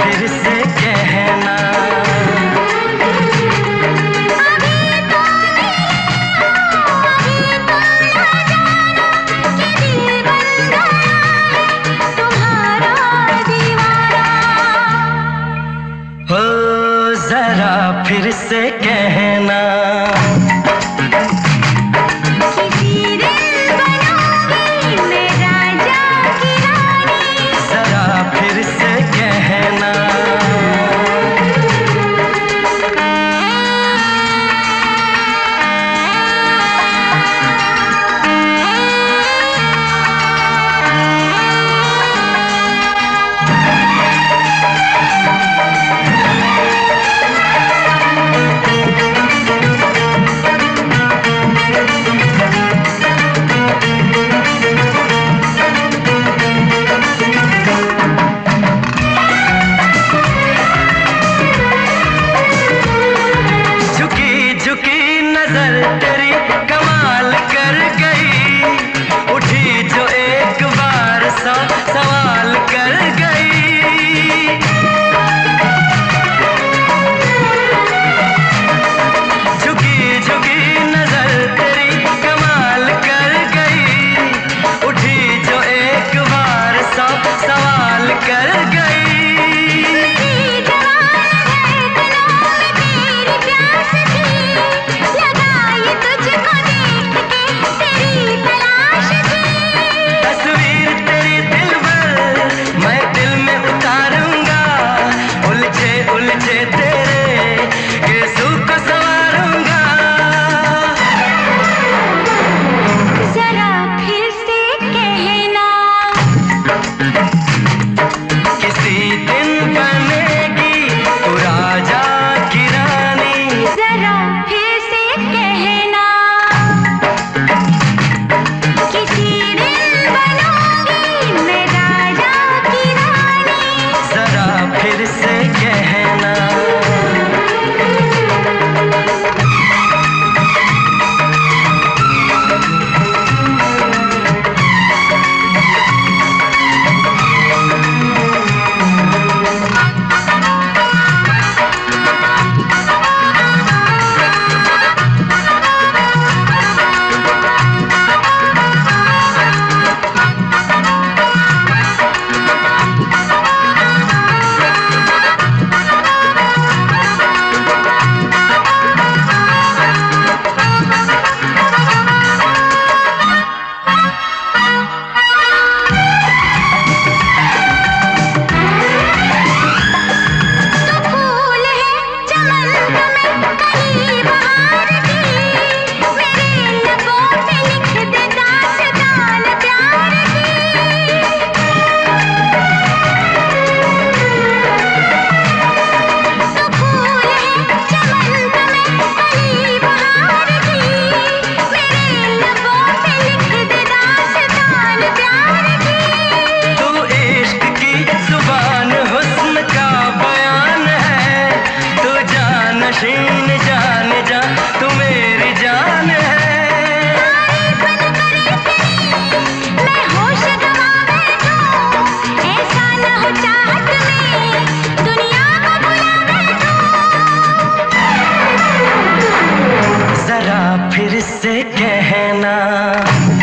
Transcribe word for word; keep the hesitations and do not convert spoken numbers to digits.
फिर से कहना। हो जरा फिर से कहना। किसी दिन बनूंगी मैं राजा की रानी। जरा फिर से कहना। नजर तेरी कमाल कर गई, उठी जो एक बार सौ सवाल कर गई। झुकी झुकी नजर तेरी कमाल कर गई, उठी जो एक बार सौ सवाल कर गई। जान जा तू मेरी जान है। मैं होश गंवा बैठूं, ऐसा न हो चाहत में दुनिया को भुला बैठूं। जरा फिर से कहना।